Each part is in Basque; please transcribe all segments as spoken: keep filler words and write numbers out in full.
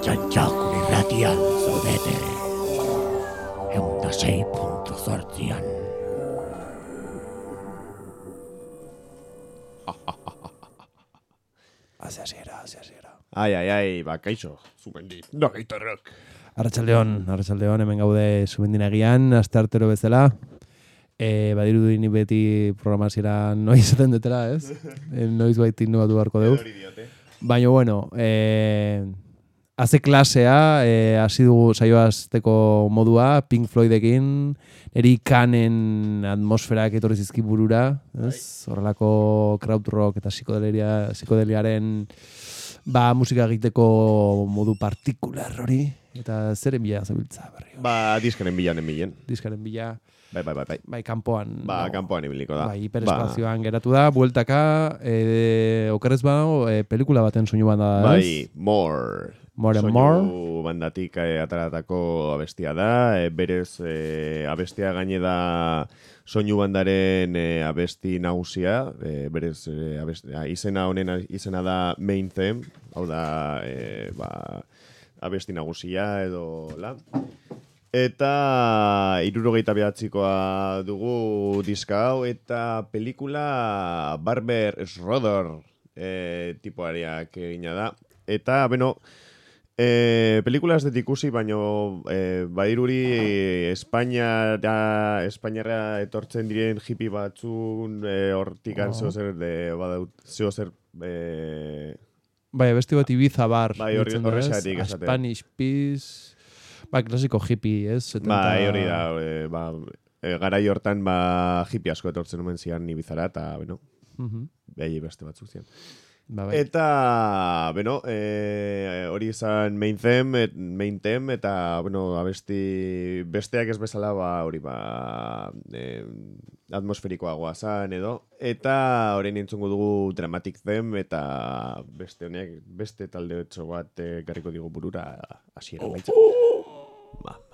Txantxakun irratian zaudete. Egun da sei puntu zortzian. Haze hasiera, haze hasiera. Ai, ai, ai, ba, kaixo, zumendi, da gitarrak. Arratsaldeon, arratsaldeon hemen gaude Zumendinagian, asteartero bezala. E, badirudi ni beti programaziera noiz esaten dutela, ez? E, noiz baiti innovatu beharko dugu. Baina, bueno, e, haze klasea, e, hasi dugu saioa hasteko modua, Pink Floydekin, eri kanen atmosferak etorri zizki burura, ez? Horrelako krautrock eta psikodelia, psikodeliaren ba, musika egiteko modu partikular hori, eta zeren bila zabiltza berri. Ba, diskaren bilan enbilen. Diskaren bila, Bai, bai, bai, bai. bai, kanpoan. Ba, dago. kanpoan ibiliko da. Bai, hiperespazioan geratu da, bueltaka, e, okerrez badago, e, pelikula baten soinu banda da, ez? Bai, More. More and Soinu More. bandatik eh, ataratako abestia da, e, berez eh, abestia gaine da soinu bandaren eh, abesti nagusia, eh, berez eh, abestia, izena honen izena da Main Theme, hau da eh, ba, abesti nagusia edo la. Eta hirurogeita behatzikoa dugu diska hau, eta pelikula Barber Schroeder e, tipoariak egina da. Eta, beno, e, pelikula ez dut ikusi, baino e, badiruri Espainiara, Espainiara etortzen diren hippie batzun e, hortikan Oh. zeo zer, de, badaut, zeo zer... E, Bai, besti bat Ibiza bar. Bai, horre- deitzen da, ez? horrexegatik A esatea. Spanish Peace. Ba, klasiko hippie, ez? setenta... Bai, hori da, e, ba, e, garai hortan ba, hippie asko etortzen omen zian Ibizara, eta, beno, Mhm. behi beste batzuk zian. Ba, bai. Eta, beno, e, hori izan main theme, et, main theme, eta, bueno, abesti besteak ez bezala, ba, hori, ba, e, atmosferikoagoa zan, edo. Eta, orain entzungo dugu dramatic theme, eta beste honek, beste talde etxo bat e, garriko digu burura, hasiera baitza. Ba, ba.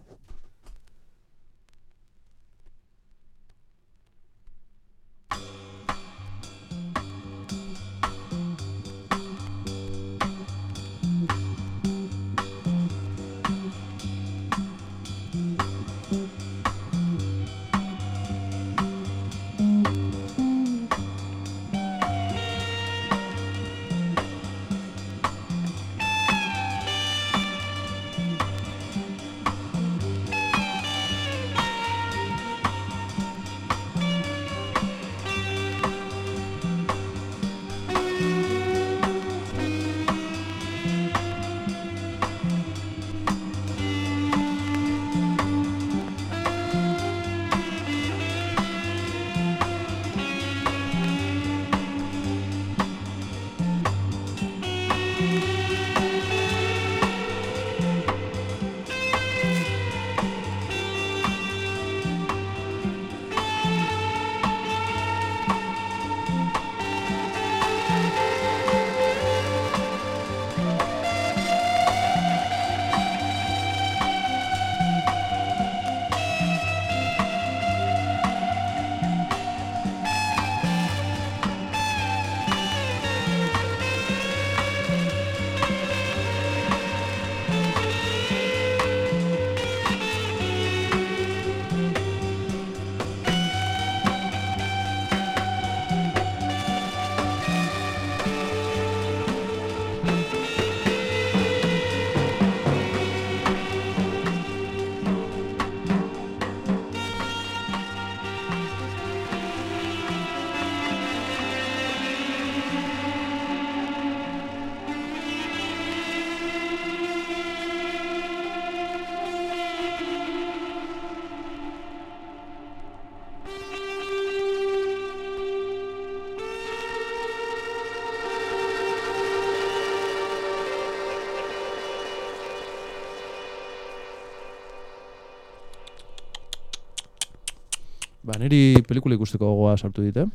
Ba, niri pelikula ikusteko gogoa sartu dit, eh?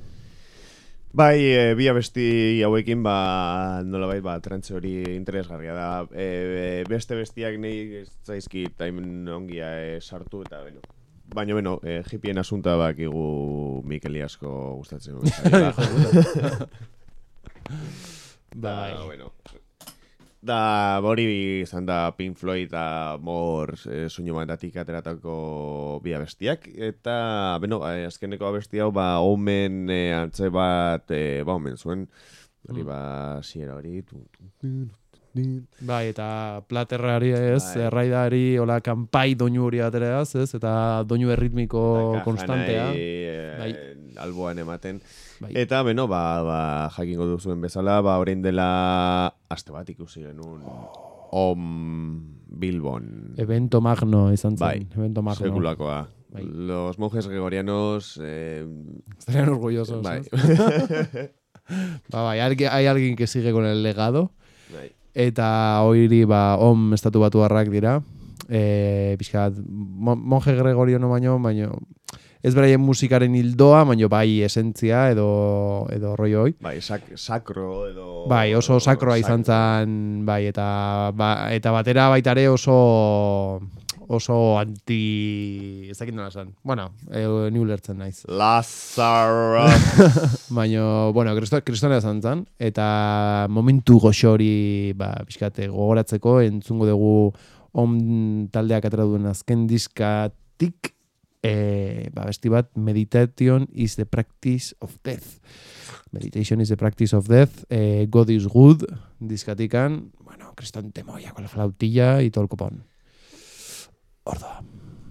Bai, e, bi abesti hauekin, ba, nolabait, ba, trantze hori interesgarria da. E, e, beste bestiak nahi ez zaizkit taimen ongia e, sartu, eta, beno. Baina, beno, e, hippien asunta bakigu Mikeli asko gustatzen. Bai. Da, bueno. Da, hori izan da Pink Floyd eta More e, soinu bandatik ateratako bi abestiak. Eta, beno, e, azkeneko abesti hau, ba, omen e, antze bat, e, ba, omen zuen. Hori, ba, siera hori. Bai, eta platerrari ez, Bai. erraidari, hola, kanpai doinu hori ateraz, ez, eta doinu erritmiko Eta konstantea. kajanai, e, Bai. alboan ematen. Bai. Eta, beno, ba, ba, jakingo duzuen bezala, ba, orain dela aste bat ikusi genuen Om Bilbon. Evento magno izan zen. Bai, Evento magno. sekulakoa. Bai. Los monjes gregorianos... Eh, Estarían orgullosos. bai. ¿eh? Ba, bai, hay, hay alguien que sigue con el legado. Bai. Eta hoiri, ba, om estatu batuarrak dira. E, pixkat, mon- monje gregoriano baino, baino, ez beraien musikaren hildoa, baino bai esentzia edo, edo rollo hoi. Bai, sak, sakro edo... Bai, oso sakroa izan sakro. zen, bai, eta, ba, eta batera baitare oso oso anti... ez dakit nola esan. Bueno, e, ni ulertzen naiz. Lazarus. Baina, bueno, kristo, kristona izan zen, eta momentu goxori, ba, pixkate gogoratzeko, entzungo dugu om taldeak atera duen azken diskatik, e, ba, besti bat, Meditation is the practice of death. Meditation is the practice of death, eh, God is good, diskatikan, bueno, kriston temoia con la flautilla y todo el copón. Ordoa.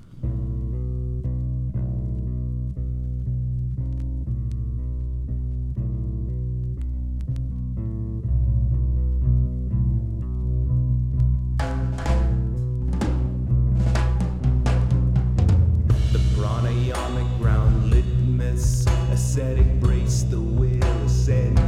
The pranayamic ground litmus, ascetic brace, the will ascend.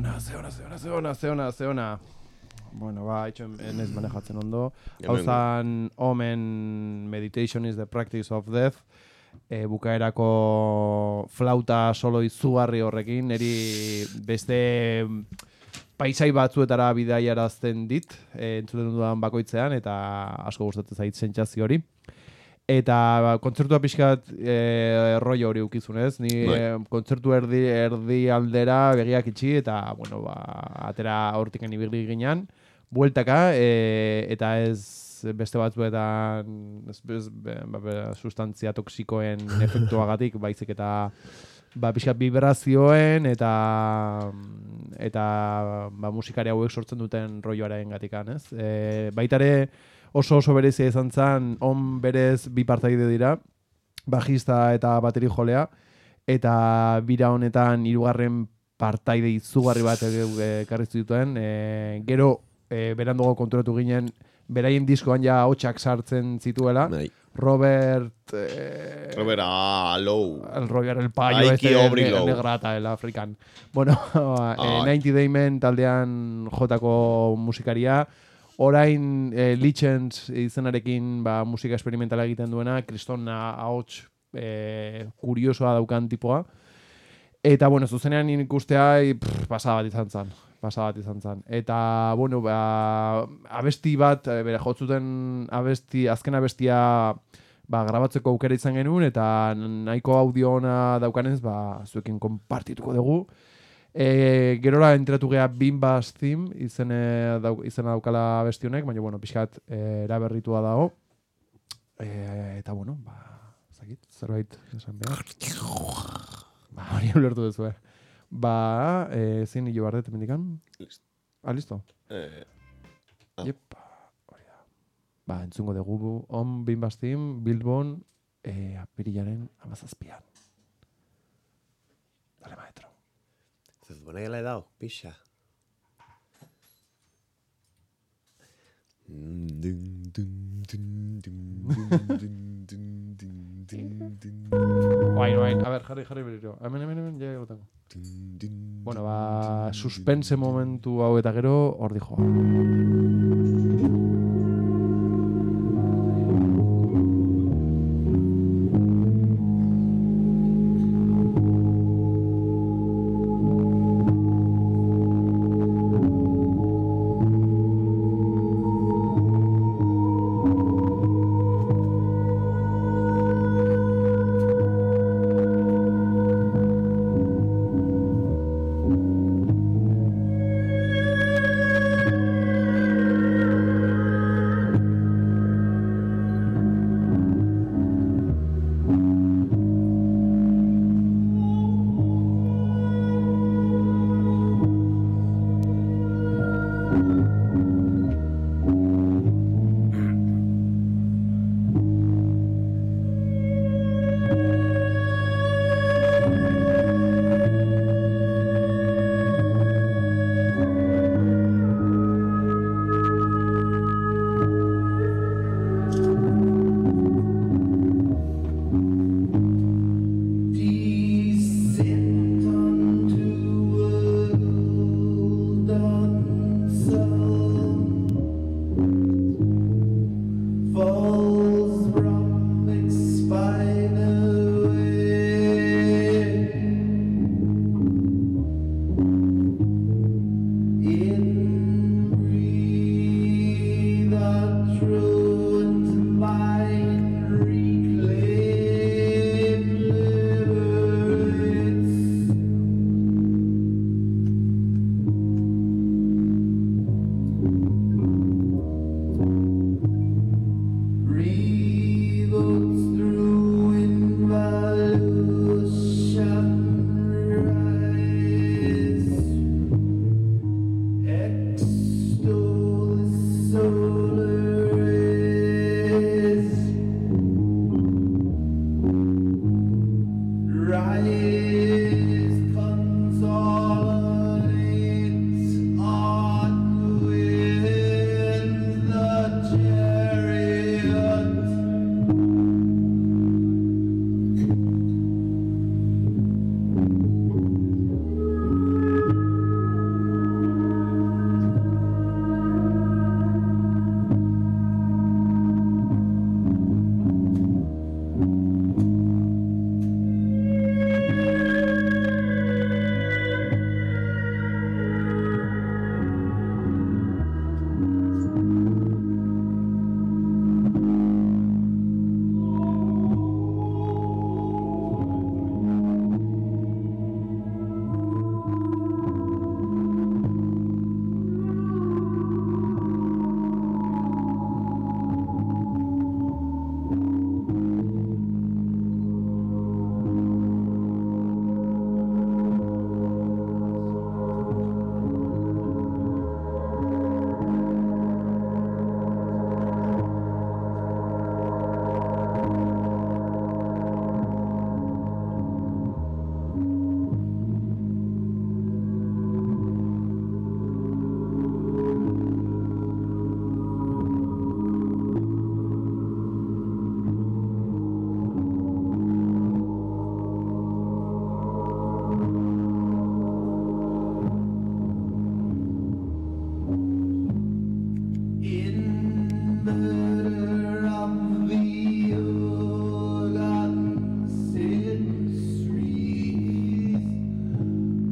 ona, ze ona, ze ona, ze ona, ze ona, ze ona. Bueno, ba, itxo enez manejatzen ondo. Hau zan, Omen Meditation is the Practice of Death. E, bukaerako flauta solo izugarri horrekin, niri beste paisai batzuetara bidaiarazten dit, e, entzuten dudan bakoitzean, eta asko gustatzen zait sentsazio hori. Eta ba, kontzertua pixkat e, rollo hori ukizunez, ni e, kontzertu erdi, erdi aldera begiak itxi, eta bueno, ba, atera hortiken ibili ginean, bueltaka, e, eta ez beste batzuetan ez, ez, ba, ba, sustantzia toksikoen efektuagatik, baizik eta ba, pixkat vibrazioen eta eta ba, musikari hauek sortzen duten rolloaren gatikan, ez? E, baitare oso oso berezia izan zen, on berez bi partaide dira, bajista eta bateri jolea, eta bira honetan hirugarren partaide izugarri bat ekarri zituen, e, gero e, berandugo konturatu ginen, beraien diskoan ja hotxak sartzen zituela, Nahi. Robert... Eh, Robert, ah, low. El Robert, el payo, este el negrata, el african. Bueno, ah. eh, ninety Day Men taldean jotako musikaria, orain eh, Lichens izenarekin ba, musika experimentala egiten duena, kriston ahots eh, kuriosoa daukan tipoa. Eta, bueno, zuzenean ikustea pasada bat izan zen. Pasada bat izan zen. Eta, bueno, ba, abesti bat, bera, jotzuten abesti, azken abestia ba, grabatzeko aukera izan genuen, eta nahiko audio ona daukanez, ba, zuekin konpartituko dugu. E, gerora entratu gea Bimbas Theme izene, dauk, izena daukala abesti honek, baina, bueno, pixkat e, eraberritua dago. E, eta, bueno, ba, zakit, zerbait esan behar. Ba, hori ulertu duzu, eh. Ba, eh, zein hilo bardet emendikan? Listo. Ah, listo? Eh, ah. Yep, hori da. Ba, entzungo dugu, on Bimbas Theme, Bilbon, eh, apirilaren amazazpian. Dale, maestro. Se supone que le he dado, picha. Guain, guain. A ver, jarri, jarri berriro. Hemen, hemen, hemen, ja egotango. Bueno, ba, suspense momentu hau eta gero, hor dijoa.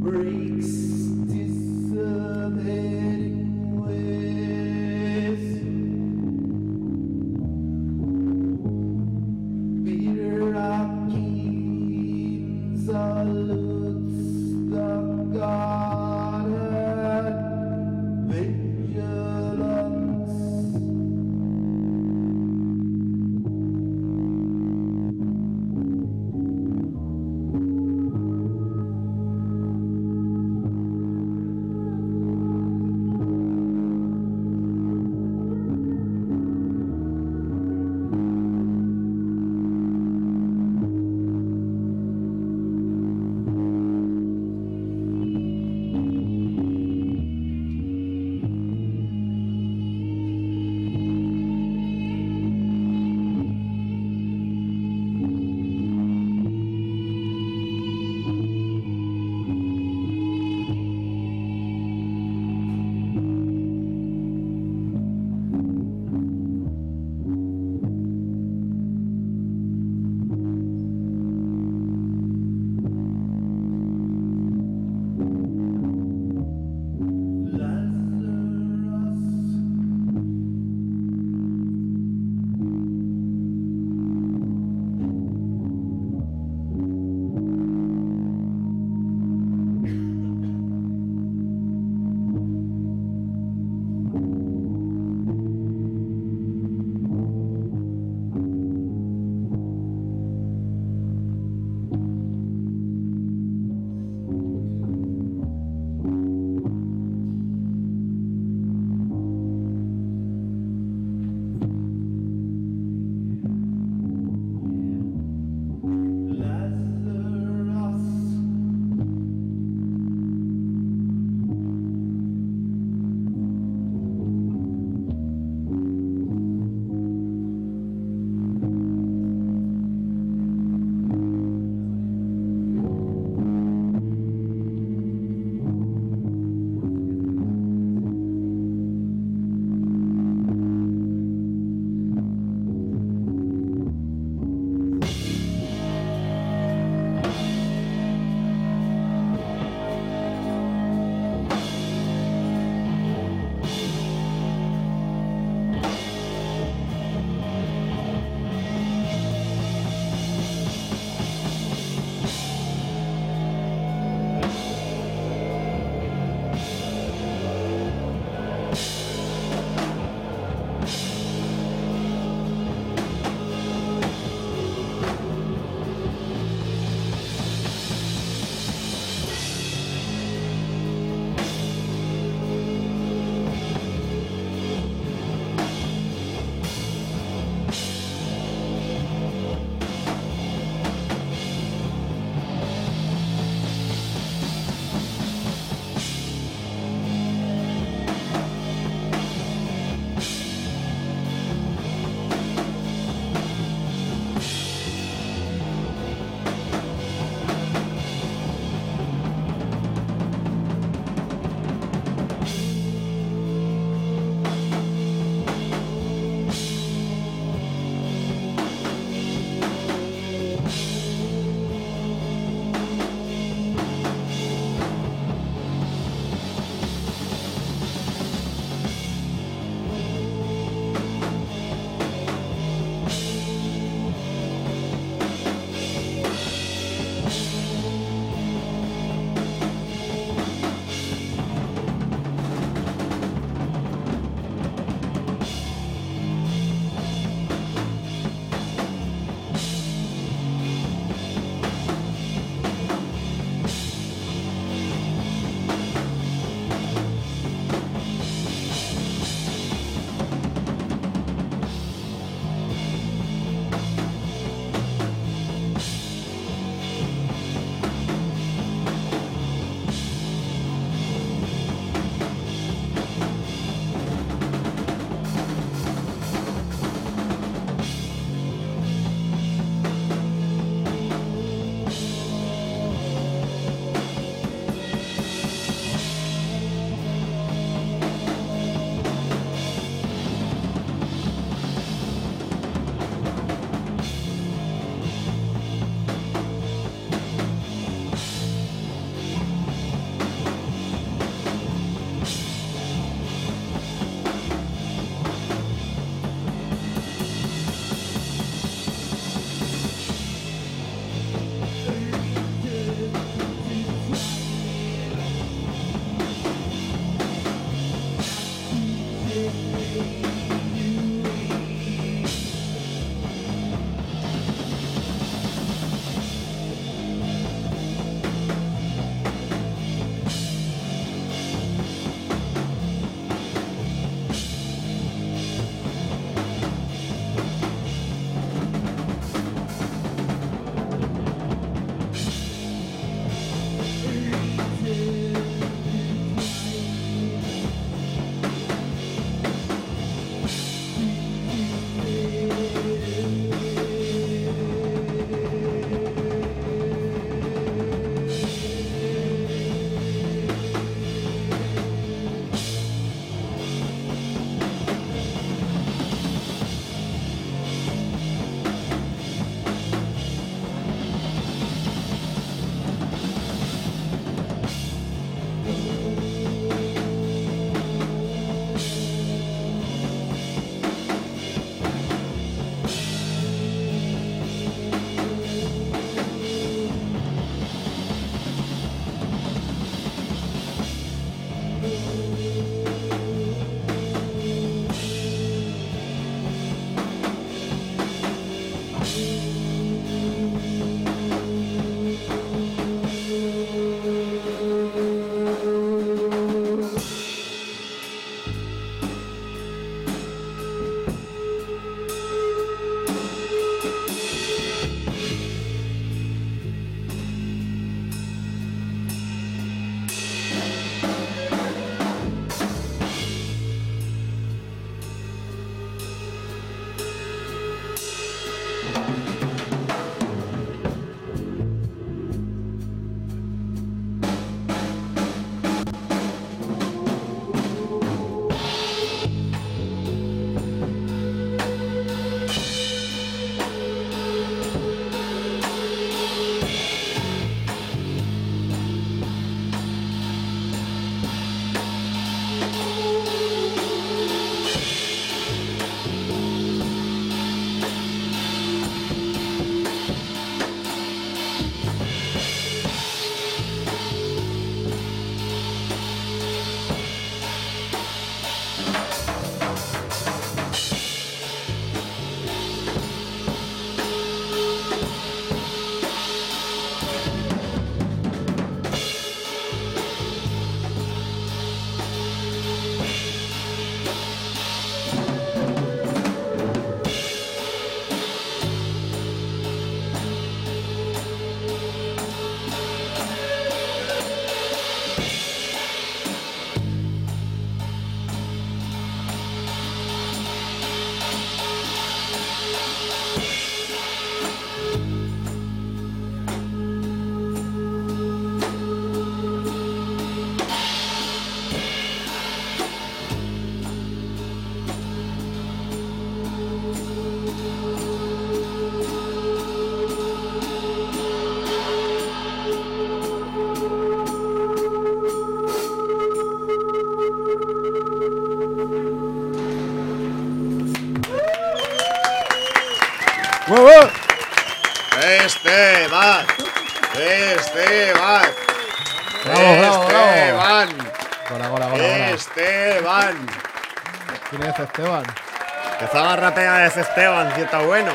breaks dissipating ways. Peter Hawkins salutes the Godhead vigilance. Esteban! Bravo, bravo, bravo. Esteban! Gora, gora, gora, gora. Esteban! ¿Quién es Esteban? Que zagarratea es Esteban, si está bueno.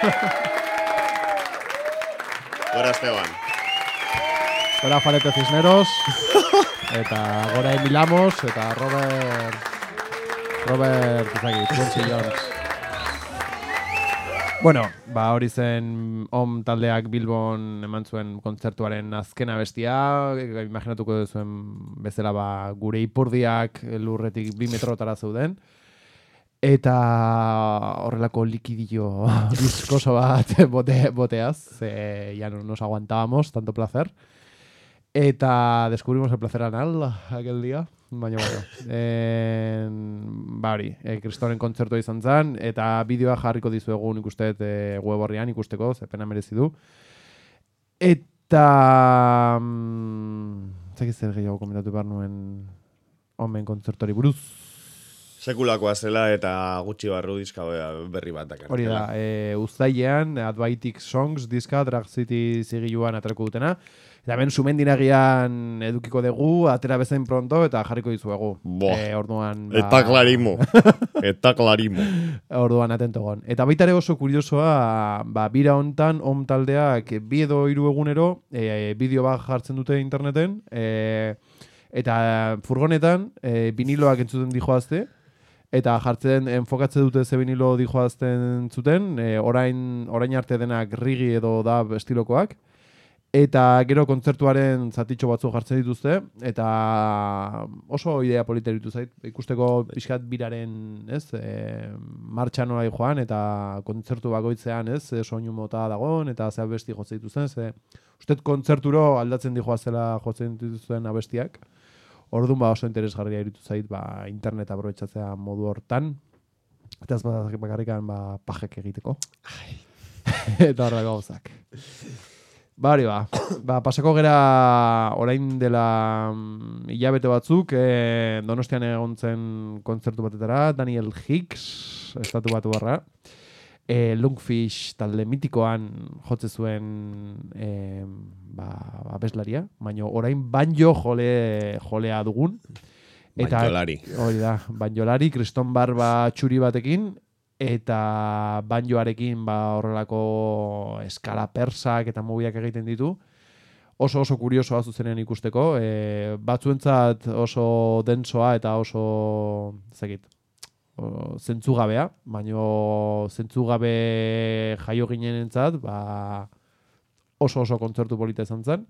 Gora Esteban. Gora Falete Cisneros. Eta gora Emilamos, eta Robert... Robert, ezagit, Quincy Jones. Bueno, ba hori zen Om taldeak Bilbon eman zuen kontzertuaren azken abestia, imaginatuko duzuen bezala ba gure ipurdiak lurretik bi metrotara zeuden. Eta horrelako liquidillo viscoso bat bote, boteaz, eh, ya no nos aguantábamos tanto placer. Eta descubrimos el placer anal aquel día. Baina, bueno, eh, ba hori, eh, Kristoren kontzertua izan zen, eta bideoa jarriko dizuegu nik uste eh, web horrian ikusteko, ze pena merezi du. Eta... Mm, zaki zer gehiago komentatu behar nuen omen kontzertori buruz. Sekulakoa zela eta gutxi barru diska berri bat dakar. Hori da, e, uztailean, Advaitic Songs diska, Drag City zigiluan aterako dutena. Eta ben sumendinagian edukiko dugu, atera bezain pronto eta jarriko dizuegu. Boa, e, orduan, ba, eta klarimo. Eta klarimo. Orduan atento gon. Eta baita ere oso kuriosoa, ba, bira hontan, Om taldeak bi edo hiru egunero e, bideo bat jartzen dute interneten, e, eta furgonetan e, viniloak entzuten dijoazte, eta jartzen enfokatze dute ze vinilo dijoazten zuten, e, orain, orain arte denak rigi edo da estilokoak, eta gero kontzertuaren zatitxo batzu jartzen dituzte, eta oso idea polita iruditu zait, ikusteko pixkat biraren, ez, e, martxa nola joan, eta kontzertu bakoitzean, ez, e, soinu mota dagoen, eta ze abesti jotzen dituzten, ze ustet kontzerturo aldatzen dijoazela jotzen dituzten abestiak. Orduan ba oso interesgarria iruditu zait ba internet aprobetxatzea modu hortan. Eta ez bakarrikan ba pajek egiteko. Eta horrela gauzak. Ba hori ba, ba pasako gera orain dela mm, hilabete batzuk, e, Donostian egon zen kontzertu batetara, Daniel Hicks, estatu batu barra. E, Lungfish talde mitikoan jotze zuen e, ba, abeslaria, baina orain banjo jole, jolea dugun. Eta, banjolari. Hori da, banjolari, kriston barba txuri batekin, eta banjoarekin ba, horrelako eskala persak eta mobiak egiten ditu. Oso oso kuriosoa zuzenean ikusteko, e, batzuentzat oso densoa eta oso zekit. Zentzugabea, baino zentzugabe jaio ginenentzat, ba oso oso kontzertu polita izan zen.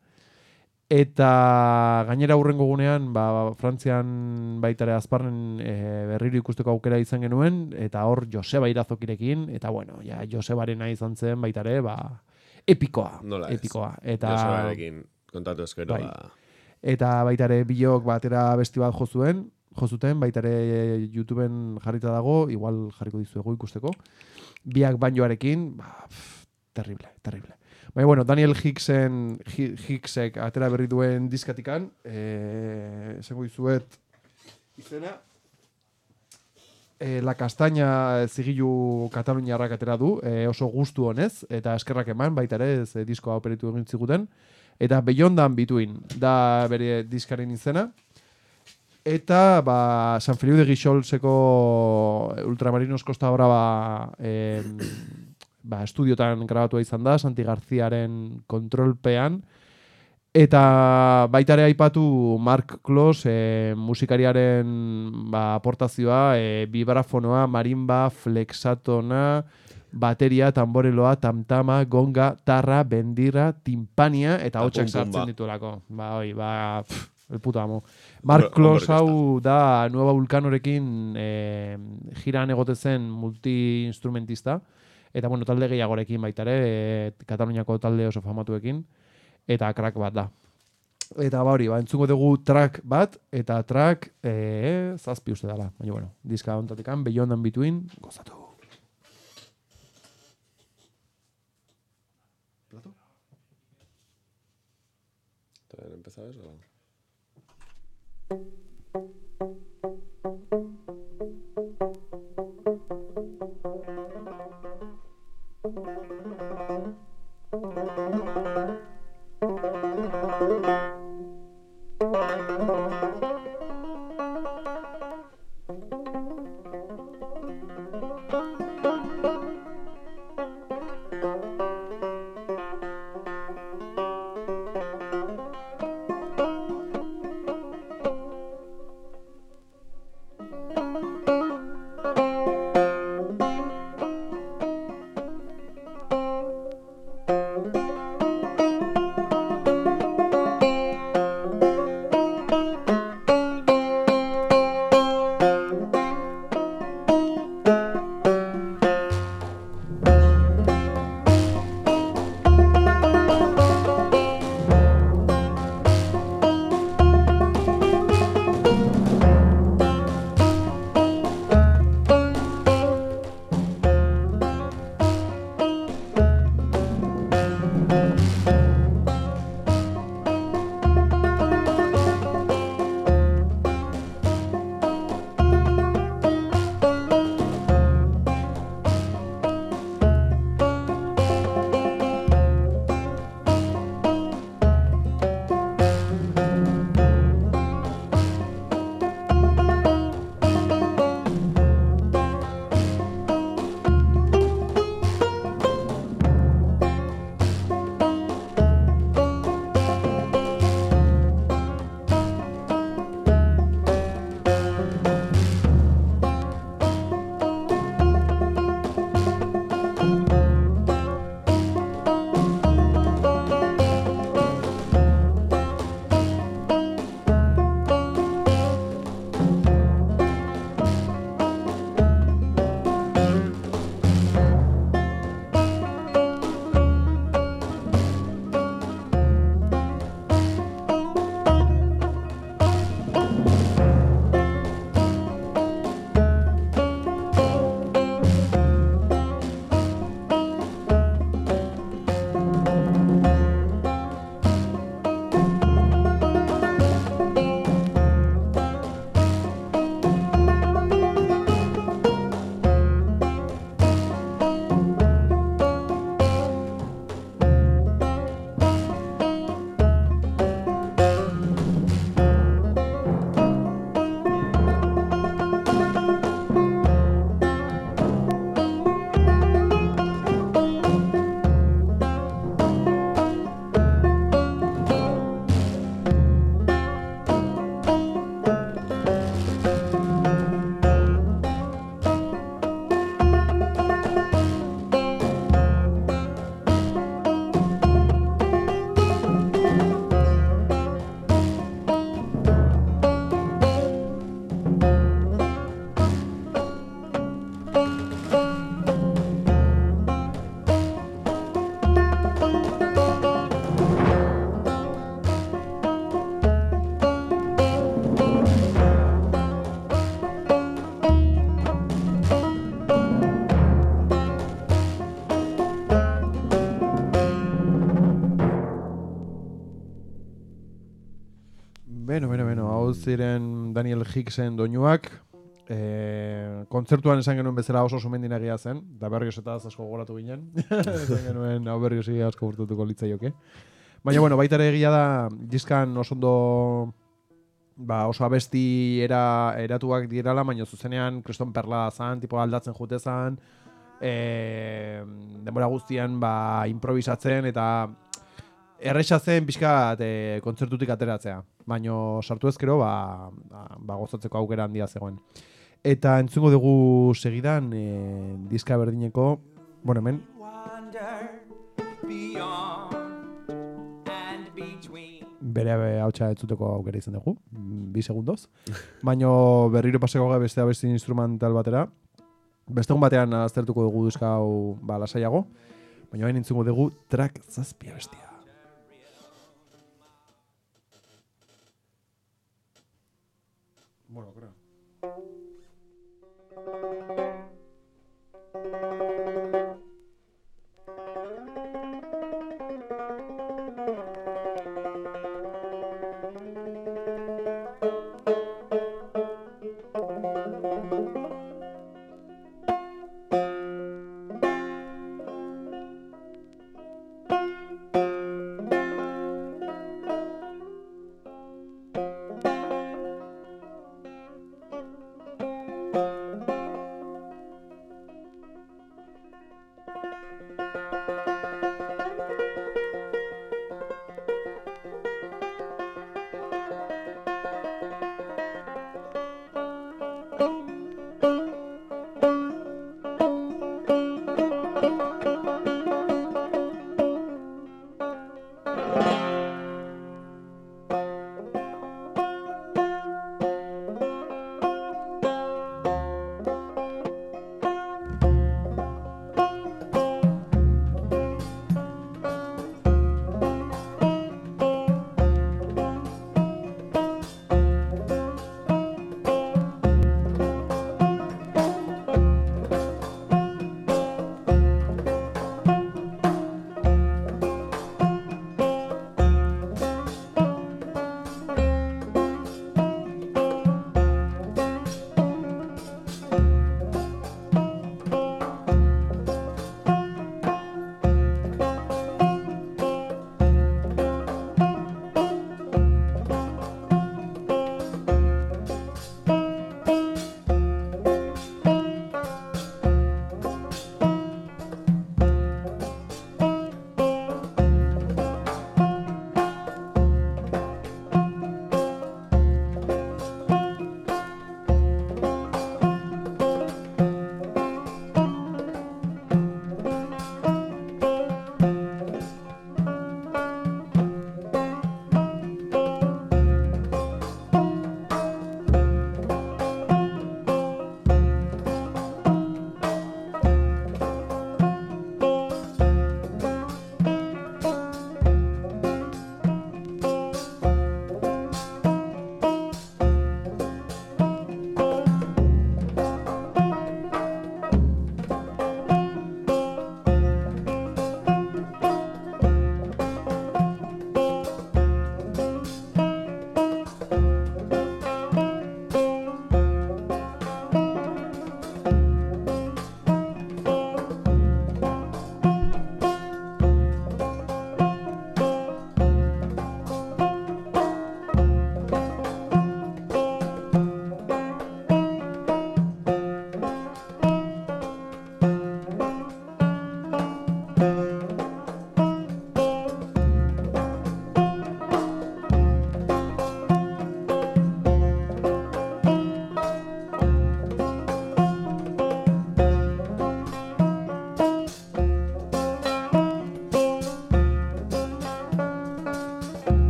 Eta gainera hurrengo gunean, ba, Frantzian baitare azparren e, berriro ikusteko aukera izan genuen, eta hor Joseba Irazokirekin, eta bueno, ja Josebarena izan zen baitare, ba epikoa, Nola epikoa. Eta Josebarekin kontatu ezkero, bai. ba... Eta baitare bilok batera besti bat jo zuen, jo zuten, baita ere YouTubeen jarrita dago, igual jarriko dizuegu ikusteko. Biak banjoarekin, ba, pff, terrible, terrible. Baina, bueno, Daniel Hicksen, Hicksek atera berri duen diskatikan, eh, esango dizuet izena, eh, La Castaña zigilu kataluniarrak atera du, eh, oso gustu honez, eta eskerrak eman, baita ere, ez eh, diskoa operitu egin ziguten, eta Beyond and Between, da bere diskaren izena. Eta ba, San Feliu de Guixolseko Ultramarinos Costa Brava eh, ba, estudiotan grabatua izan da, Santi Garziaren kontrolpean. Eta baita ere aipatu Mark Klos, eh, musikariaren ba, aportazioa, eh, vibrafonoa, marimba, flexatona, bateria, tamboreloa, tamtama, gonga, tarra, bendira, timpania, eta hotxak sartzen dituelako. Ba, oi, ba... Pff, el puto amo. Mark Klos hau da Nueva Vulcanorekin eh, jiran egotezen multi-instrumentista. Eta bueno, talde gehiagorekin baita ere, e, Kataluniako talde oso famatuekin. Eta crack bat da. Eta ba hori, ba, entzungo dugu track bat, eta track e, zazpi uste dela. Baina bueno, diska ontatikan, Beyond and Between, gozatu. ¿Plato? ¿Te empezado eso? Thank you. Beno, beno, beno, hau ziren Daniel Hicksen doinuak. E, kontzertuan esan genuen bezala oso sumendinagia zen, da berriosetaz asko gogoratu ginen. Esan genuen hau berriosi asko burtutuko litzaioke. Baina, bueno, baita ere egia da, diskan oso ondo, ba, oso abesti era, eratuak dirala, baina zuzenean kriston perla zan, tipo aldatzen jute zan, e, denbora guztian ba, improvisatzen eta erresa zen pixkat e, kontzertutik ateratzea. Baina sartu ezkero ba, ba, gozatzeko aukera handia zegoen. Eta entzungo dugu segidan e, diska berdineko, bueno, hemen bere hautsa entzuteko aukera izan dugu, bi segundoz. Baina berriro paseko gabe beste abesti instrumental batera. Beste egun batean aztertuko dugu diska hau ba, lasaiago. Baina hain entzungo dugu track zazpi abestia. Bueno, creo.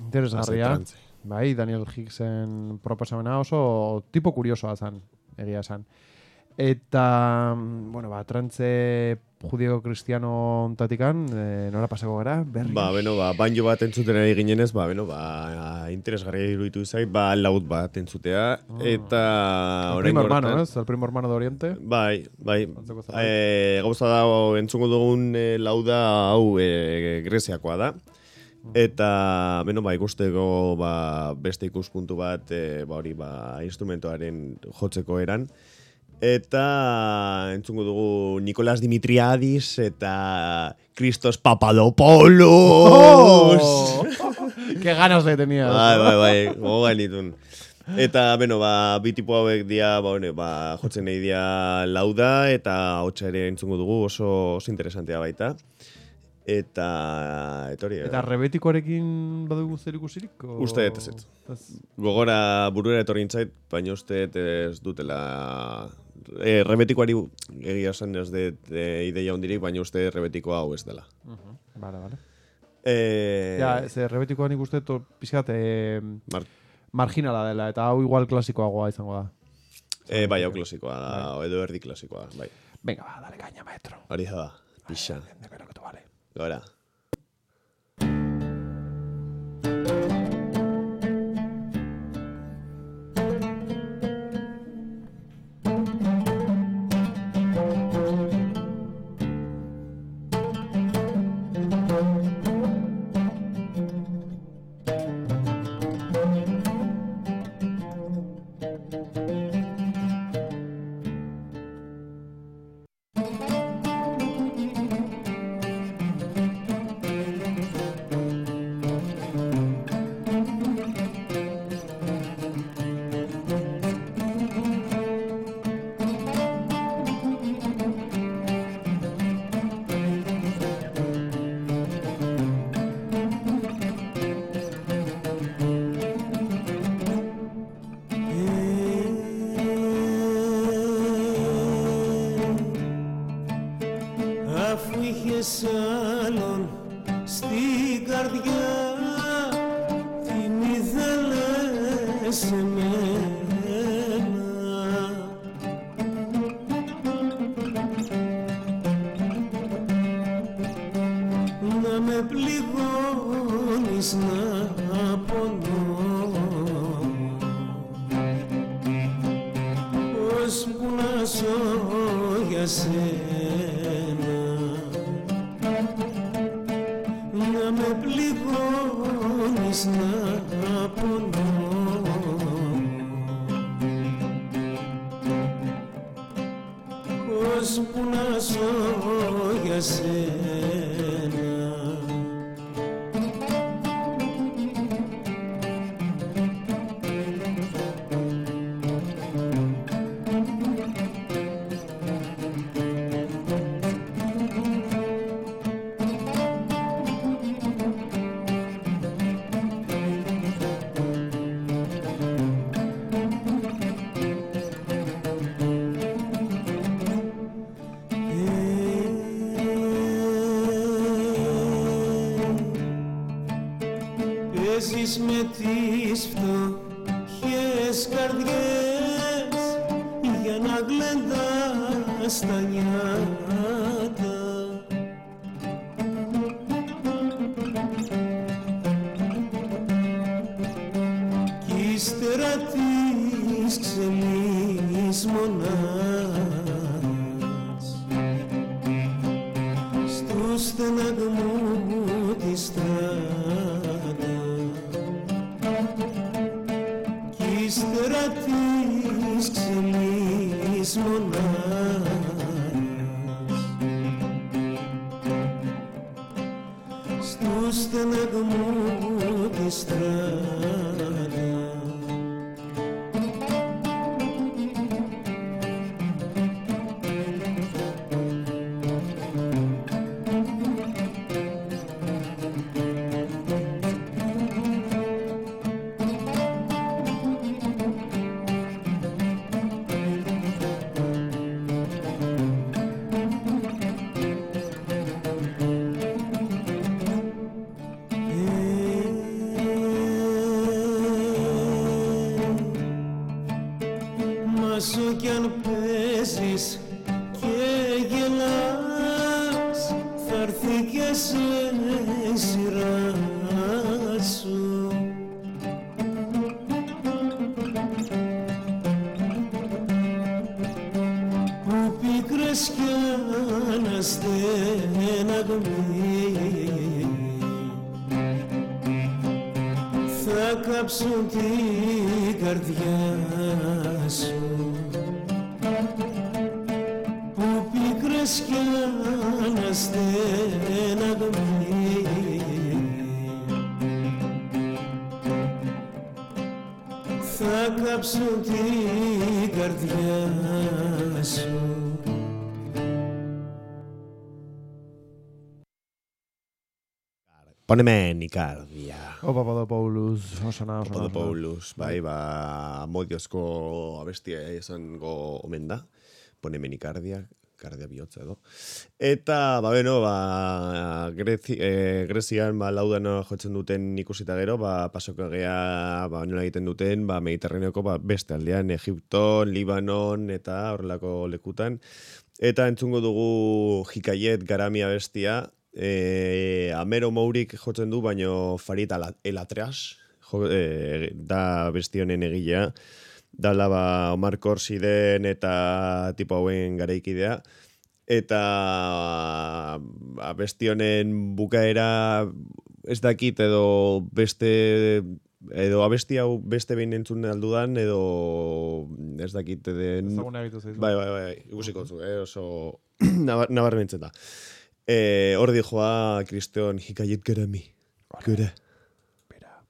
interesgarria. Lasai trantze. Bai, Daniel Hicksen proposamena oso tipo kuriosoa zen, egia esan. Eta, bueno, ba, trantze judio kristiano ontatikan, e, nora pasako gara, berri? Ba, beno, ba, banjo bat entzuten ari ginenez, ba, beno, ba, interesgarria iruditu zait, ba, laut bat entzutea, eta... El primo hermano, ez? El primo hermano de Oriente. Bai, bai. Antzeko zerbait. E, gauza da, entzungo dugun e, lauda hau e, Greziakoa da. Eta, beno, ba, ikusteko ba, beste ikuspuntu bat, e, ba, hori, ba, instrumentoaren jotzeko eran. Eta entzungo dugu Nikolas Dimitriadis eta Christos Papadopoulos. Oh! Qué ganas le tenía. Bai, bai, bai, gogo genitun. Eta, beno, ba, bi tipo hauek dia, ba, bene, ba, jotzen nahi dia lauda, eta hotxa ere entzungo dugu, oso, oso interesantea baita. Eta, etori. Eta rebetikoarekin badugu zer ikusirik? o- Uste dut ezetz. Ez- Gogora burura etorri nintzait, baina uste dut ez dutela... E, rebetikoari egia esan ez dut e, ideia hondirik, baina uste dut rebetikoa hau ez dela. Vale, vale. E, Ja, ze rebetikoan ikuste dut pixkat eh, mar, marginala dela, eta hau igual klasikoagoa izango da. e, bai, hau klasikoa da, edo erdi klasikoa, bai. Venga, va, dale caña, maestro. Hori da, pixa. De lo que tú vale. Gora. Αφού είχες άλλον στην καρδιά, τι μη θέλες εμένα. Να με πληγώνεις να πονώ, ώσπου να ζω για σένα. Να με πληγώνεις να πονώ, ώσπου να ζω για σένα. Παίζεις με τις φτωχές καρδιές για να γλεντάς τα νιάτα. Κι ύστερα της ξελής μονάς στου στεναγμού της στράτα. Κι ύστερα της ξελής μονάς στου στεναγμού της στράτα. κι αν παίζεις και γελάς θα έρθει και σε σειρά σου. Που πίκρες κι αναστεναγμοί θα κάψουν την καρδιά σου. Που πίκρες κι αναστεναγμοί θα κάψουν την καρδιά σου. Poneme Nikardia. Opa, Papadopoulos, osona, osona. Papadopoulos, bai, ba, amodiozko abestia esango omen da. Poneme Nikardia, kardia bihotza edo. Eta, ba, beno, ba, Grezi, e, Grezian, ba, laudano jotzen duten ikusita gero, ba, pasoko gea, ba, nola egiten duten, ba, Mediterraneoko, ba, beste aldean, Egipton, Libanon, eta horrelako lekutan. Eta entzungo dugu Hikayet Garami abestia, E, Amero Mourik jotzen du, baino Farid Elatreas jo, e, da bestionen egilea. Dala ba Omar Korsiden eta tipo hauen garaikidea. Eta ba, bestionen bukaera ez dakit edo beste edo abesti hau beste behin entzun aldudan edo ez dakit den... Ezaguna egitu zaizu. Bai, bai, bai, ikusiko zu, eh, oso nabarmentzen da. Eh, hor dijoa Kriston Hikayet Garami. Gure. Bera.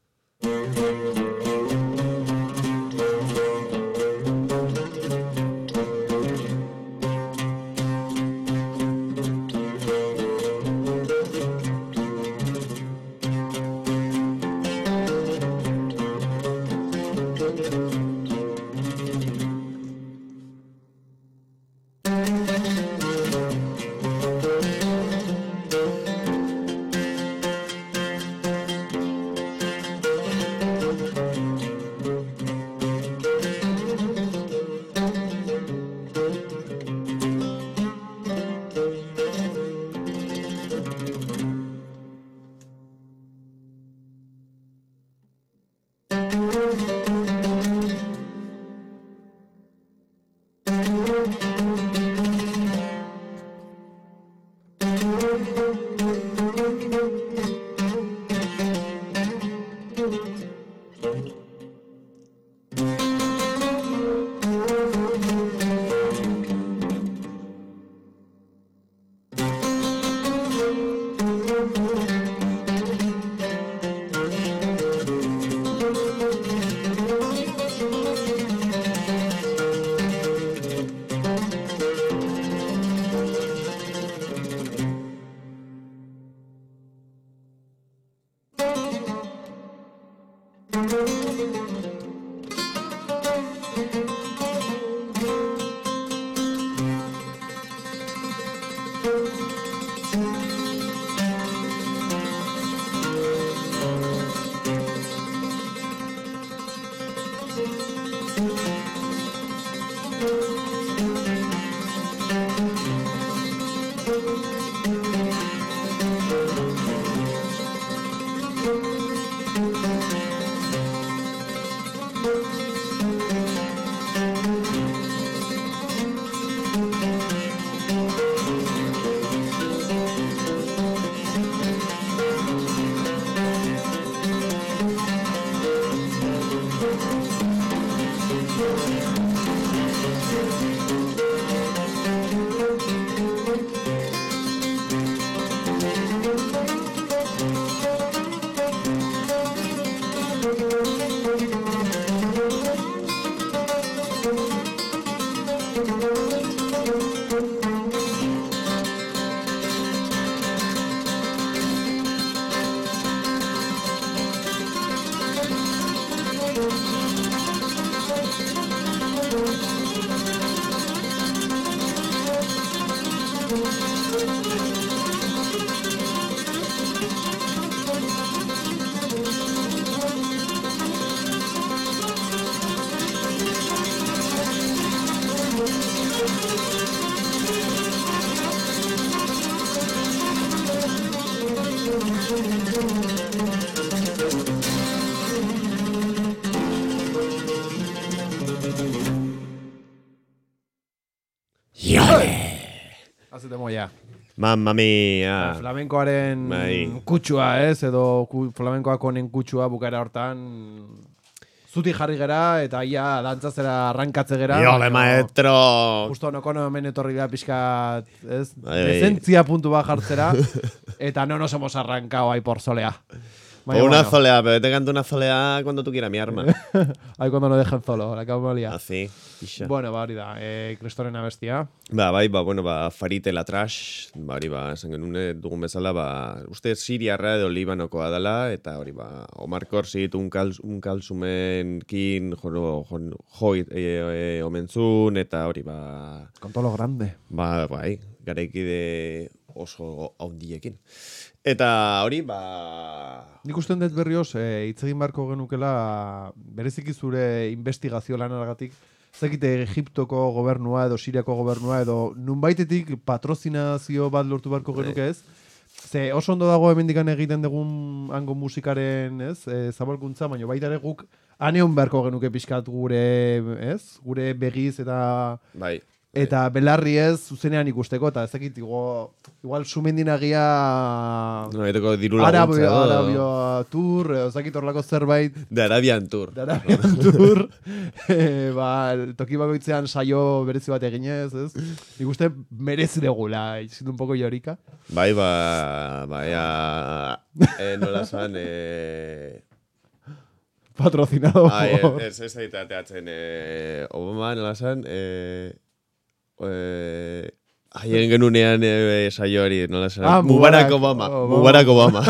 Azete moia. Mamma mia. Flamenkoaren Bai. kutsua, ez? Edo ku, flamenkoak honen kutsua bukaera hortan zuti jarri gera eta ia dantzazera arrankatze gera. Iole, maestro. Justo nokono hemen etorri da pixkat, ez? Bai, bai. Dezentzia puntu bat jartzera eta no nos hemos arrancado ahí por solea. Baina, O una bueno. zolea, pero te canto una zolea cuando tú quieras, mi arma. Ahí cuando no dejen solo, la acabo de liar. Así, pixa. Bueno, ba, hori da, eh, Kristoren abestia. Ba, bai, ba, bueno, ba, Farite la trash, ba, hori, ba, esan genune dugun bezala, ba, uste Siriarra edo Libanokoa dela, eta hori, ba, Omar Korsit, un, kal, un kalsumenkin, jo, jo, jo e, e, omentzun, eta hori, ba, Con todo lo grande. ba, bai, garaikide oso haundiekin. Eta hori, ba... Nik usten dut berrioz, eh, hitz egin beharko genukela, bereziki zure investigazio lanaragatik, zekite Egiptoko gobernua edo Siriako gobernua edo nunbaitetik patrozinazio bat lortu beharko genuke ez? Ze oso ondo dago hemendikan egiten dugun hango musikaren, ez? E, zabalkuntza, baina baita ere guk aneon beharko genuke pixkat gure, ez? Gure begiz eta Bai. eta belarri ez zuzenean ikusteko, eta ezakit, igual, igual sumendinagia No, eteko diru Arabio, laguntza. edo- Arabio Tour, ezakit horlako zerbait, De Arabian Tour. de Arabian Tour, e, ba, toki bakoitzean saio berezi bat eginez, ez? Nik uste merezi degula, izin un poco llorika. Bai, ba, bai, a, eh, nola zan, eh, Patrocinado ai, por... ez, ez aita teatzen, eh, Obama, nola zan, eh, eh, haien genunean eh, saio hori, nola zan, Ah, Mubarak Mubarak Obama, Obama. Mubarak Obama.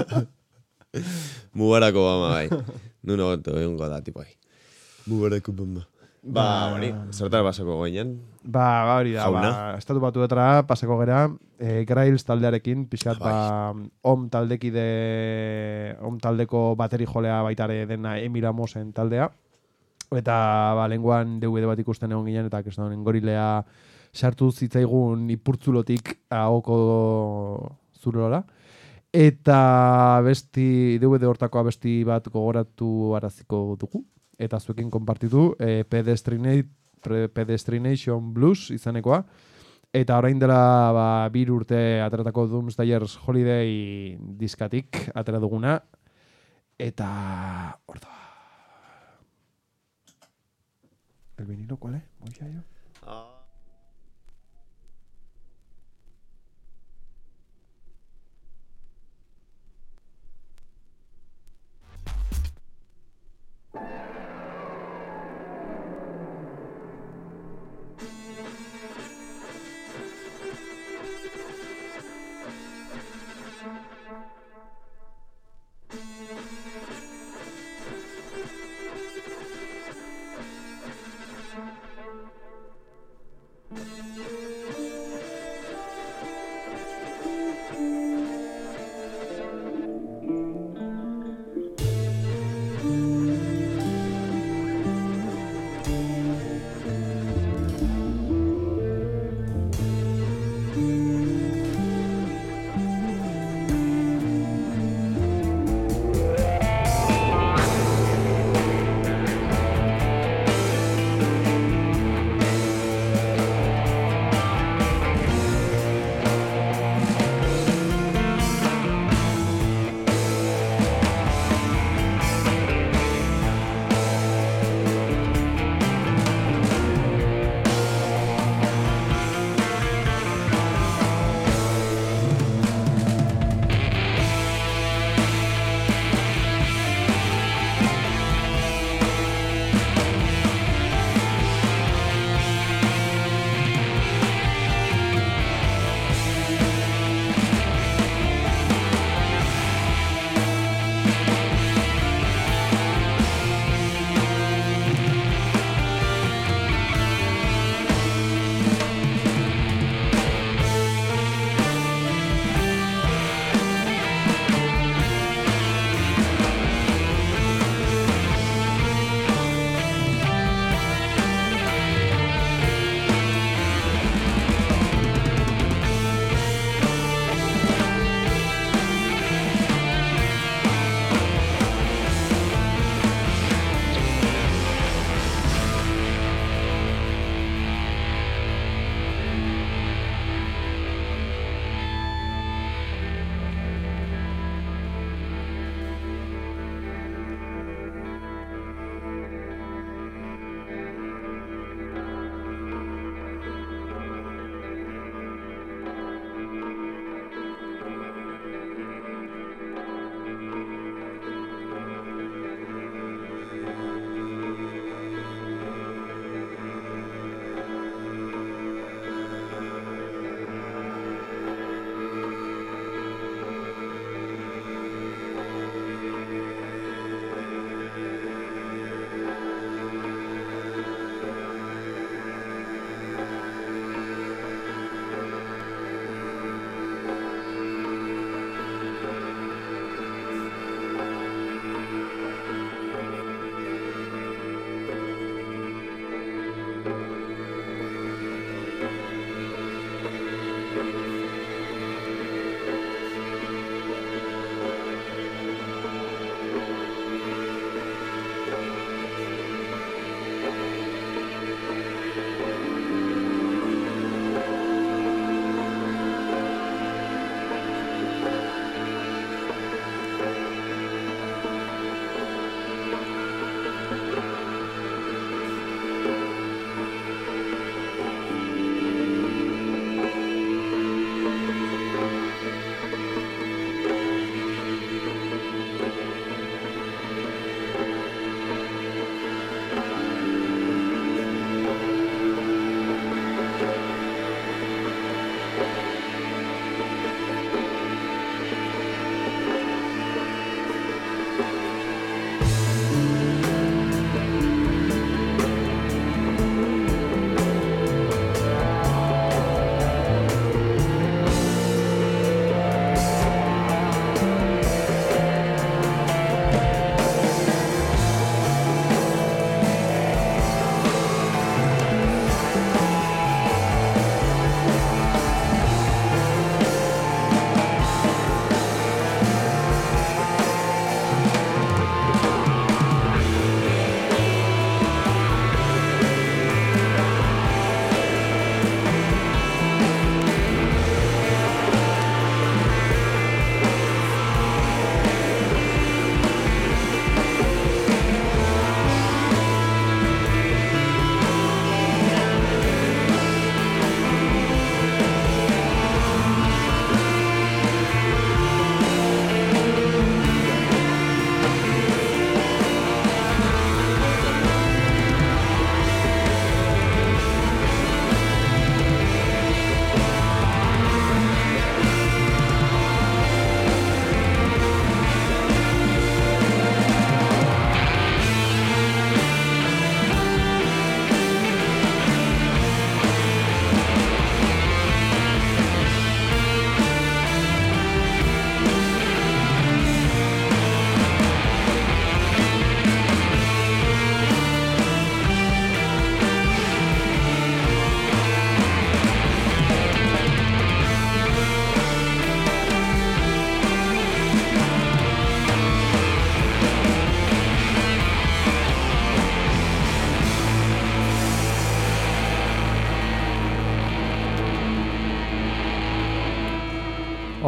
Mubarak Obama, bai. Nuno gonto, egun goda, tipo, bai. Mubarak Obama. Ba, hori, zertar basako goinen. Ba, ba, hori da, Jauna. ba, estatu batuetara pasako gera, e, Grails taldearekin, pixkat, ba, om taldekide, om taldeko bateri jolea baitare dena Emil Amosen taldea, eta, ba, lenguan D V D bat ikusten egon ginen, eta keston gorilea sartu zitzaigun ipurtzulotik ahoko zurora, eta besti, D V D hortako abesti bat gogoratu araziko dugu, eta zuekin konpartitu, e, Pedestrinate Pedestrination Blues izanekoa, eta orain dela ba, bir urte ateratako Doomsdayers Holiday diskatik atera duguna, eta orda. El vinilo, ¿cuál es? Voy a yo.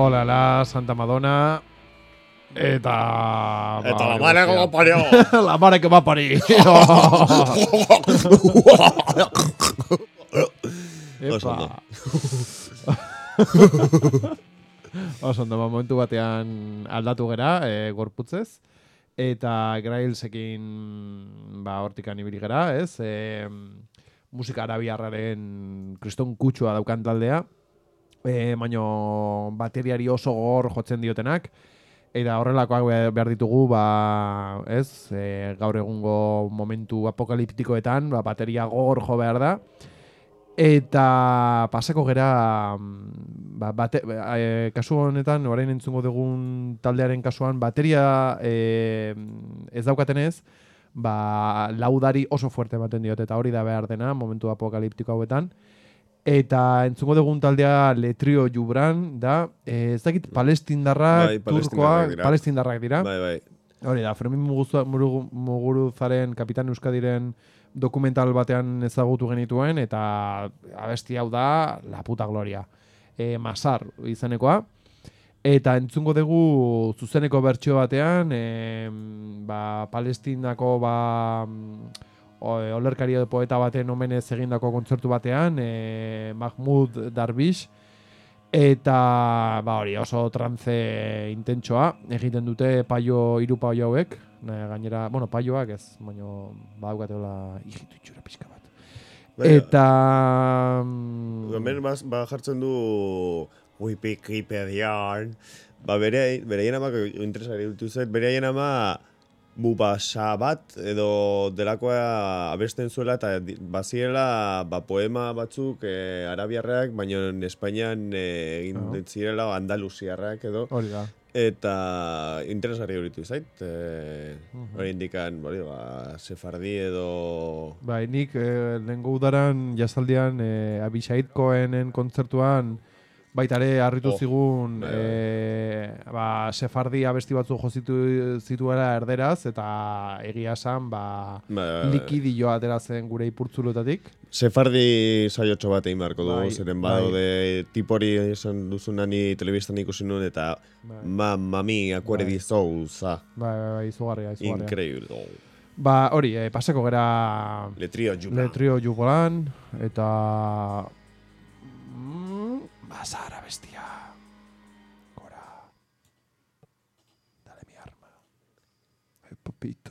Hola la Santa Madonna. Eta... Eta la mare que lo parió. La mare que va parir. Oso ondo. Oso ondo, momentu batean aldatu gera, e, gorputzez. Eta Grailsekin ba, hortikan ibili gera, ez? E, musika arabiarraren kriston kutsua daukan taldea. E, baino bateriari oso gogor jotzen diotenak. Eta horrelakoak behar ditugu, ba, ez, e, gaur egungo momentu apokaliptikoetan, ba, bateria gogor jo behar da. Eta pasako gera, ba, bate, e, kasu honetan, orain entzungo dugun taldearen kasuan, bateria e, ez daukatenez, ba, laudari oso fuerte ematen diote, eta hori da behar dena, momentu apokaliptiko hauetan. Eta entzungo dugun taldea Letrio Jubran da, e, ez dakit palestindarrak, Bai, turkoak, dira. palestindarrak dira. Bai, bai. Hori da, Fermin Muguzu- Murugu- Muguruzaren Kapitan Euskadiren dokumental batean ezagutu genituen, eta abesti hau da La Puta Gloria. E, Masar izenekoa. Eta entzungo dugu zuzeneko bertsio batean, e, ba, Palestinako ba, olerkari edo poeta baten omenez egindako kontzertu batean, e, Mahmoud Darwish, eta ba hori oso trance intentsoa egiten dute paio hiru paio hauek, ne, gainera, bueno, paioak ez, baina badaukatela hijitu itxura pixka bat. Bai, Eta hemen ba, ba jartzen du Wikipedian, ba bere bereien ama interesari dut zait, bereien ama Mubasa bat edo delakoa abesten zuela eta di- baziela ba, poema batzuk e, arabiarrak, baina Espainian e, egin Ah. zirela andaluziarrak edo, hori da. eta interesari horitu zait. E, Mhm. hori indikan, bori, ba, sefardi edo... Bai, nik eh, lehengo udaran jazaldian eh, Abishait Cohenen kontzertuan baita ere harritu Oh, zigun bai, bai. eh, ba, sefardi abesti batzu jo zitu, zituela erderaz eta egia esan ba, Ba, likidio atera zen gure ipurtzuletatik. Sefardi saiotxo bat egin beharko dugu, Bai, zeren bai. badaude tipori esan duzuna ni telebistan ikusi nuen, eta Bai, ma, mami, akuare Bai. dizouza. bai, bai, bai, izugarria, izugarria. Increíble. Ba, hori, eh, paseko gera Letrio Jubran. Letrio Jugolan eta mm, Basara bestia. Cora. Dale mi arma. El papito.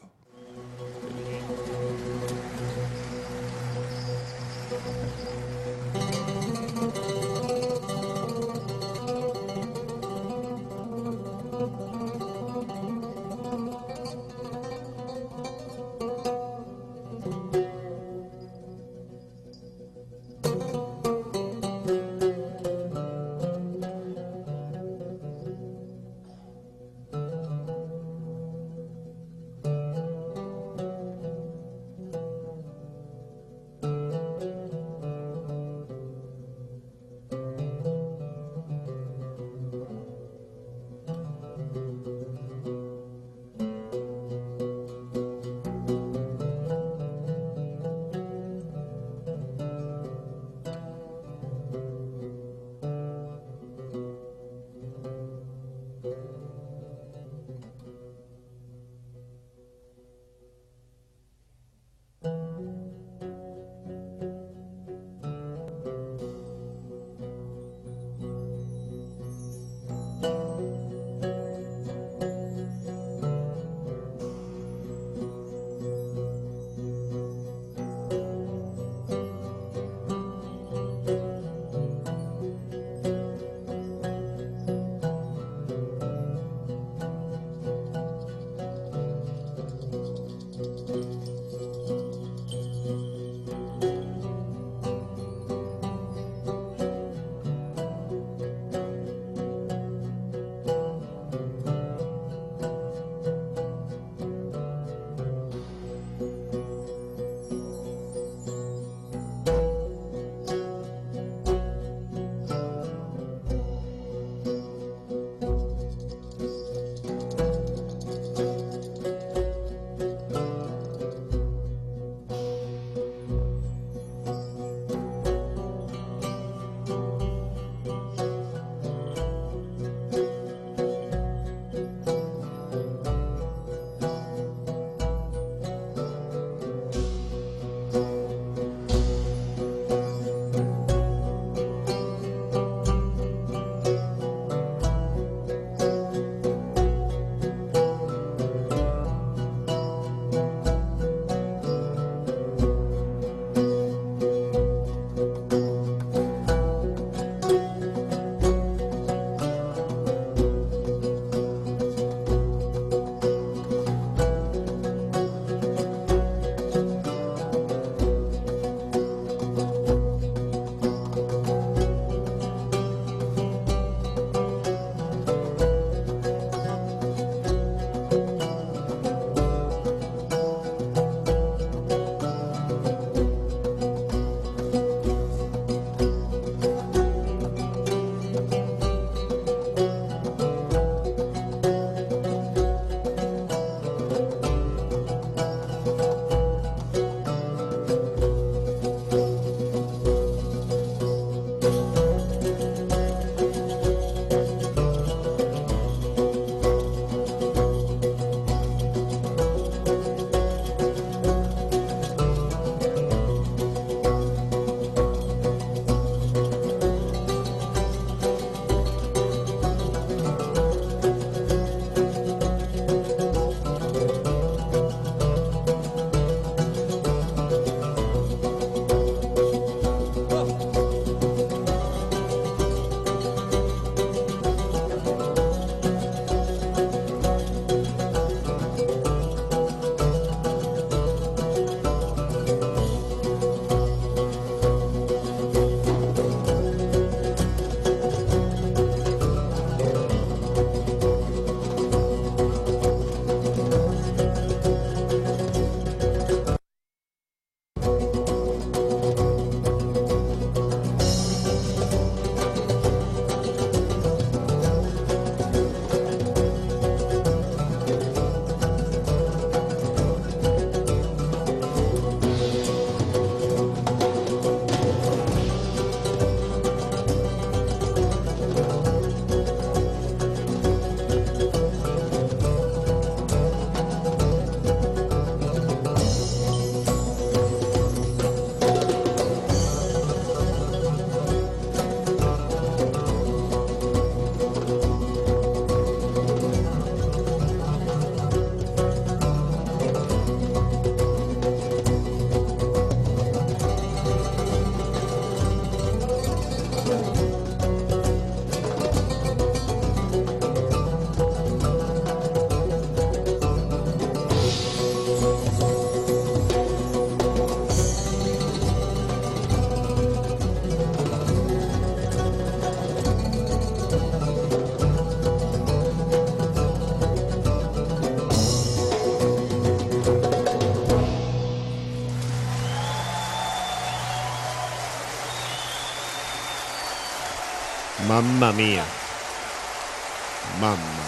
Mamma mia. Mamma.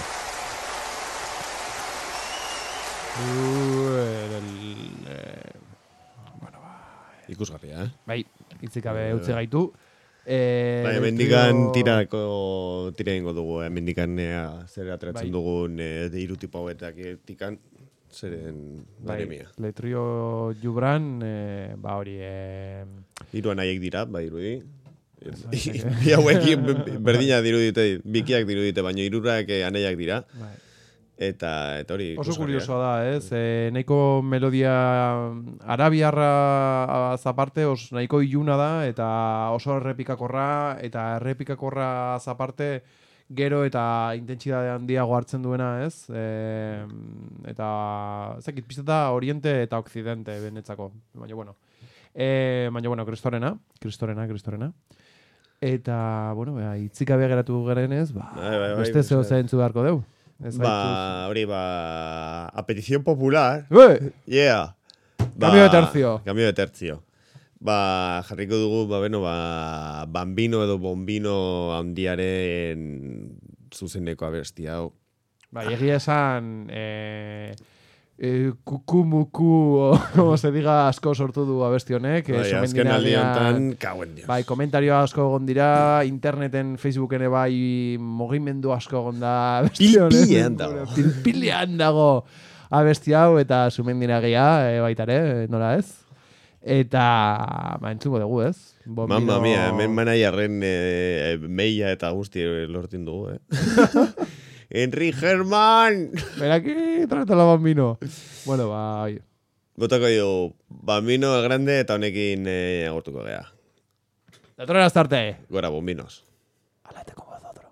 Ikusgarria, eh? Bai, itzikabe utzi gaitu. Eh, Bai, mendikan tirako tira egingo dugu, eh? Mendikan zer ateratzen Bai. dugun eh, hiru tipo hauetak tikan zeren bai, madre mia. Letrio Jubran, eh, ba hori, eh, Hiru anaiek dira, bai irudi. Bai, Bi hauek berdina dirudite, bikiak dirudite, baina hirurak eh, anaiak dira. bai. Eta, eta hori Oso ikusgarria. kuriosoa da, ez? E, nahiko melodia arabiarra zaparte, os nahiko iluna da, eta oso errepikakorra, eta errepikakorra zaparte gero eta intentsitate handiago hartzen duena, ez? E, eta, ezakit, pizta da oriente eta occidente benetzako, baina bueno. E, baina bueno, kristorena, kristorena, kristorena. Eta, bueno, ba, itzikabe geratu gerenez, ba, Bai, bai, bai, beste zeo bai. zaintzu beharko deu. Ez Ba, hori, ba, a petición popular, gaituz. yeah. Ba, Cambio de tercio. Cambio de tercio. Ba, jarriko dugu, ba, bueno, ba, bambino edo bombino handiaren zuzeneko abesti hau. Bai, egia esan, eh, eh, kukumuku, o como se diga, asko sortu du abesti honek. Bai, eh, azken sumendinean- aldi honetan, kauen dios. Bai, komentario asko egon dira, interneten, Facebooken ere bai mugimendu asko egon da abesti honek. Pilpilean dago. Pilpilean dago abesti hau, eta sumendinagia, e, baita ere, nola ez? Eta, ba, entzungo dugu, ez? Bombino- Mamma mia, hemen manaiarren e, meia eta guzti lortin dugu, eh? Henry Herman! Ven aquí, tráete la bambino. Bueno, bai. Botako dugu, bambino el grande eta honekin e, agurtuko gea. Datorren astarte. Gora, bombinos. Alate con vosotros.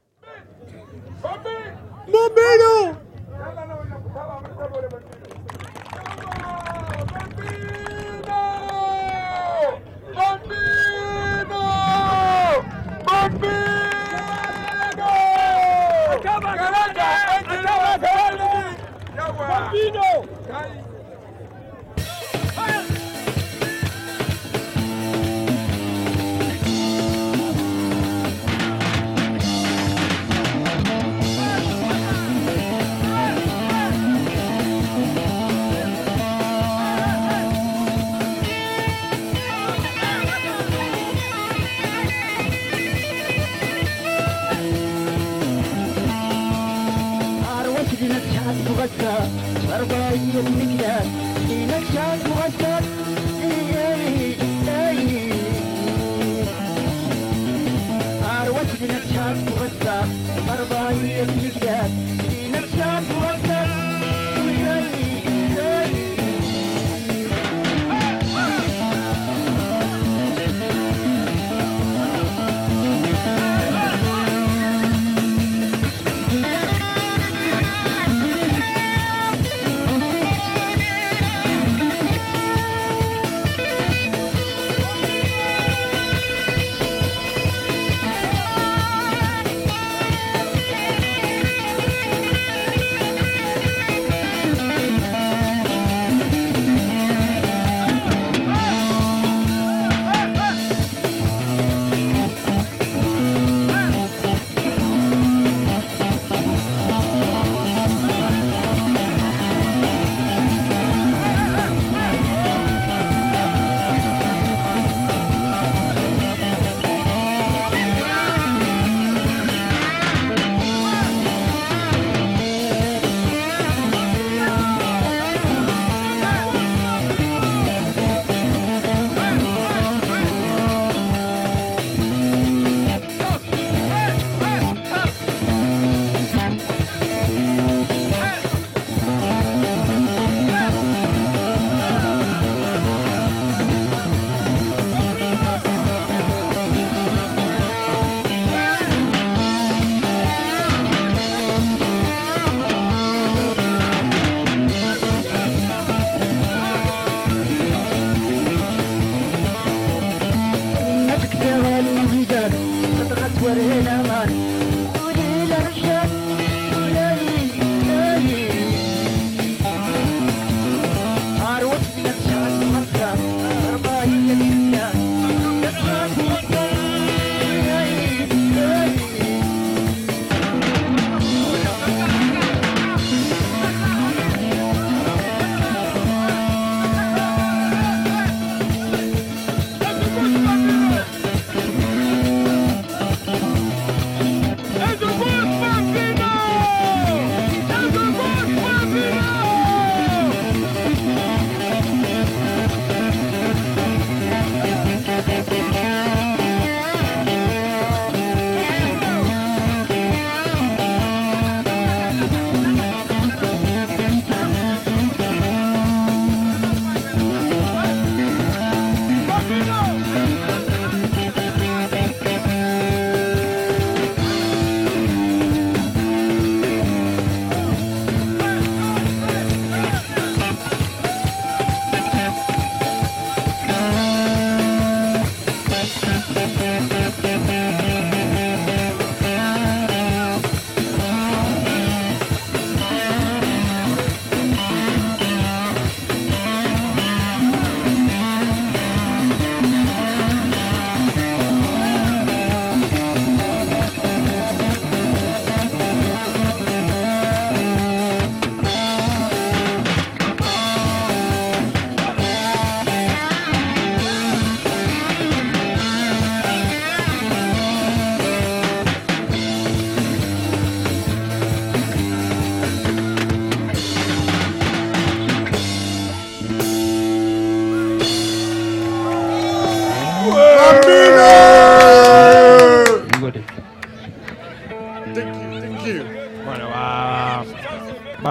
¡Bombino!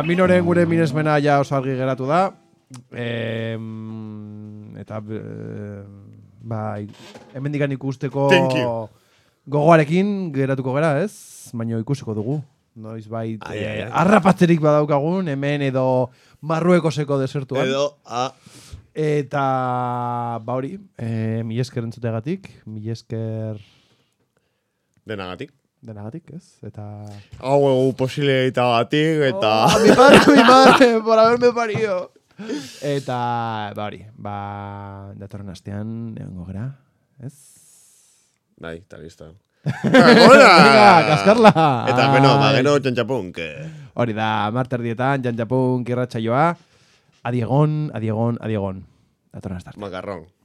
ba, minoren gure minesmena ja oso argi geratu da. E, eta, e, ba, hemendikan ikusteko Thank you. gogoarekin geratuko gera, ez? Baina ikusiko dugu. Noiz bait, Ai, ai, ai. eh, arrapatzerik badaukagun, hemen edo Marruekoseko desertuan. Edo, a... Eta, ba hori, e, mil esker entzutegatik, mil esker denagatik. denagatik, ez? Eta... Hau egu posibilitagatik, eta... Oh, mi madre, mi madre, por haberme parido. Eta, ba hori, ba, datorren astean, egongo gera, ez? Bai, eta listo. Hola! Venga, kaskarla! Eta, beno, ba, gero txantxapunk. Hori da, marter dietan, jantxapunk irratsaioa. Adiegon, adiegon, adiegon. Datorren astean. Macarrón.